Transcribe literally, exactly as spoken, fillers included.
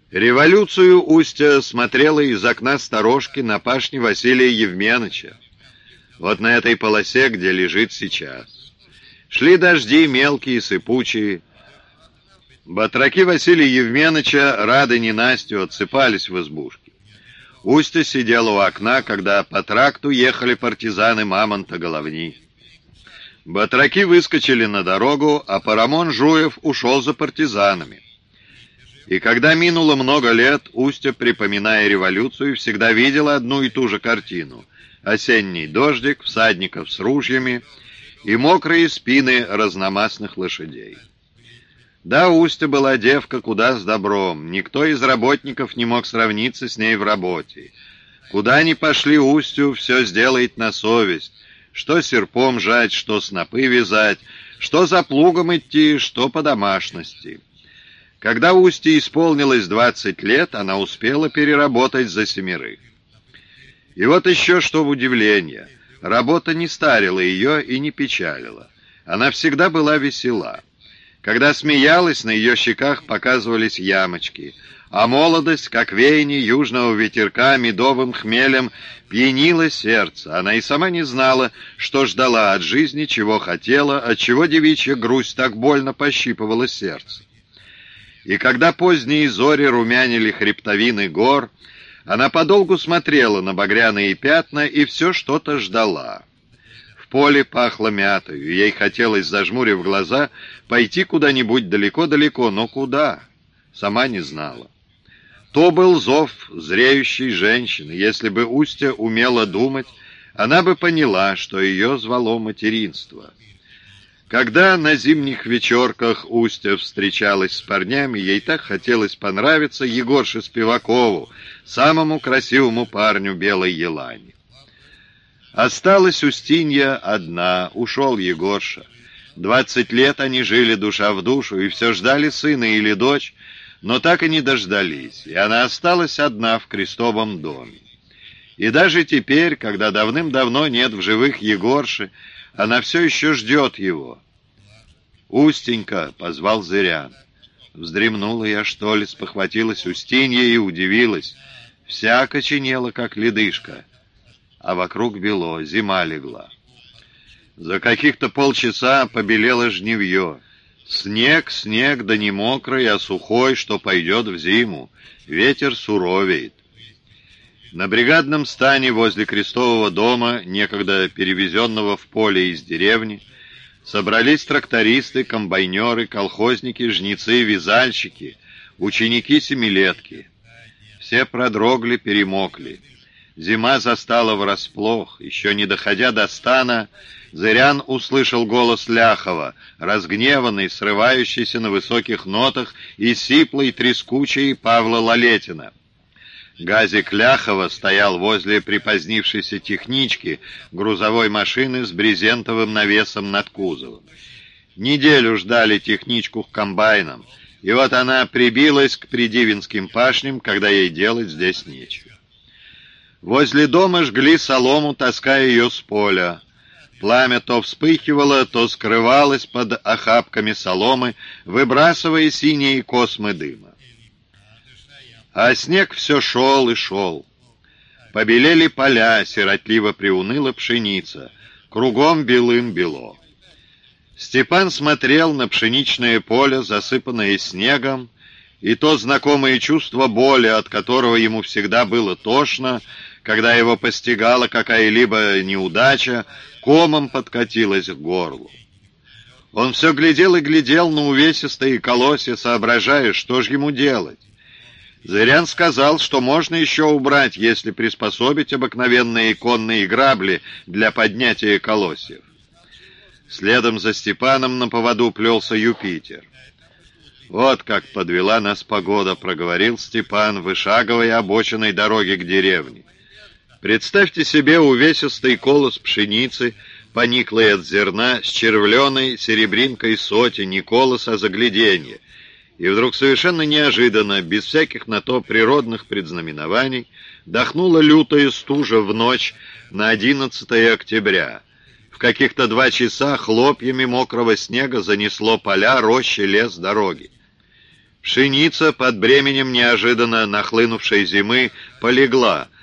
Революцию Устья смотрела из окна сторожки на пашне Василия Евменыча. Вот на этой полосе, где лежит сейчас. Шли дожди мелкие, сыпучие. Батраки Василия Евменыча, рады ненастью, отсыпались в избушке. Устья сидела у окна, когда по тракту ехали партизаны Мамонта-Головни. Батраки выскочили на дорогу, а Парамон Жуев ушел за партизанами. И когда минуло много лет, Устья, припоминая революцию, всегда видела одну и ту же картину. Осенний дождик, всадников с ружьями и мокрые спины разномастных лошадей. Да, Устья была девка куда с добром, никто из работников не мог сравниться с ней в работе. Куда ни пошли Устью, все сделает на совесть. Что серпом жать, что снопы вязать, что за плугом идти, что по домашности. Когда Устье исполнилось двадцать лет, она успела переработать за семерых. И вот еще что в удивление. Работа не старила ее и не печалила. Она всегда была весела. Когда смеялась, на ее щеках показывались ямочки, а молодость, как веяние южного ветерка, медовым хмелем пьянила сердце. Она и сама не знала, что ждала от жизни, чего хотела, отчего девичья грусть так больно пощипывала сердце. И когда поздние зори румянили хребтовины гор, она подолгу смотрела на багряные пятна и все что-то ждала. В поле пахло мятою, ей хотелось, зажмурив глаза, пойти куда-нибудь далеко-далеко, но куда? Сама не знала. То был зов зреющей женщины. Если бы Устья умела думать, она бы поняла, что ее звало материнство. Когда на зимних вечерках Устья встречалась с парнями, ей так хотелось понравиться Егорше Спивакову, самому красивому парню Белой Елани. Осталась Устинья одна, ушел Егорша. Двадцать лет они жили душа в душу и все ждали сына или дочь, но так и не дождались, и она осталась одна в Крестовом доме. И даже теперь, когда давным-давно нет в живых Егорши, она все еще ждет его. «Устенька!» — позвал Зырян. Вздремнула я, что ли, спохватилась Устинья и удивилась. Вся окоченела, как ледышка, а вокруг бело, зима легла. За каких-то полчаса побелело жнивье. Снег, снег, да не мокрый, а сухой, что пойдет в зиму. Ветер суровеет. На бригадном стане возле Крестового дома, некогда перевезенного в поле из деревни, собрались трактористы, комбайнеры, колхозники, жнецы, вязальщики, ученики семилетки. Все продрогли, перемокли. Зима застала врасплох. Еще не доходя до стана, Зырян услышал голос Ляхова, разгневанный, срывающийся на высоких нотах и сиплый, трескучий Павла Лалетина. Газик Ляхова стоял возле припозднившейся технички грузовой машины с брезентовым навесом над кузовом. Неделю ждали техничку к комбайнам, и вот она прибилась к придивинским пашням, когда ей делать здесь нечего. Возле дома жгли солому, таская ее с поля. Пламя то вспыхивало, то скрывалось под охапками соломы, выбрасывая синие космы дыма. А снег все шел и шел. Побелели поля, сиротливо приуныла пшеница, кругом белым-бело. Степан смотрел на пшеничное поле, засыпанное снегом, и то знакомое чувство боли, от которого ему всегда было тошно, когда его постигала какая-либо неудача, комом подкатилось к горлу. Он все глядел и глядел на увесистые колосья, соображая, что ж ему делать. Зырян сказал, что можно еще убрать, если приспособить обыкновенные конные грабли для поднятия колосьев. Следом за Степаном на поводу плелся Юпитер. «Вот как подвела нас погода», — проговорил Степан, вышагивая обочиной дороги к деревне. «Представьте себе увесистый колос пшеницы, пониклый от зерна, с червленой серебринкой соти, не колос, а загляденье. И вдруг совершенно неожиданно, без всяких на то природных предзнаменований, дохнула лютая стужа в ночь на одиннадцатое октября. В каких-то два часа хлопьями мокрого снега занесло поля, рощи, лес, дороги. Пшеница под бременем неожиданно нахлынувшей зимы полегла,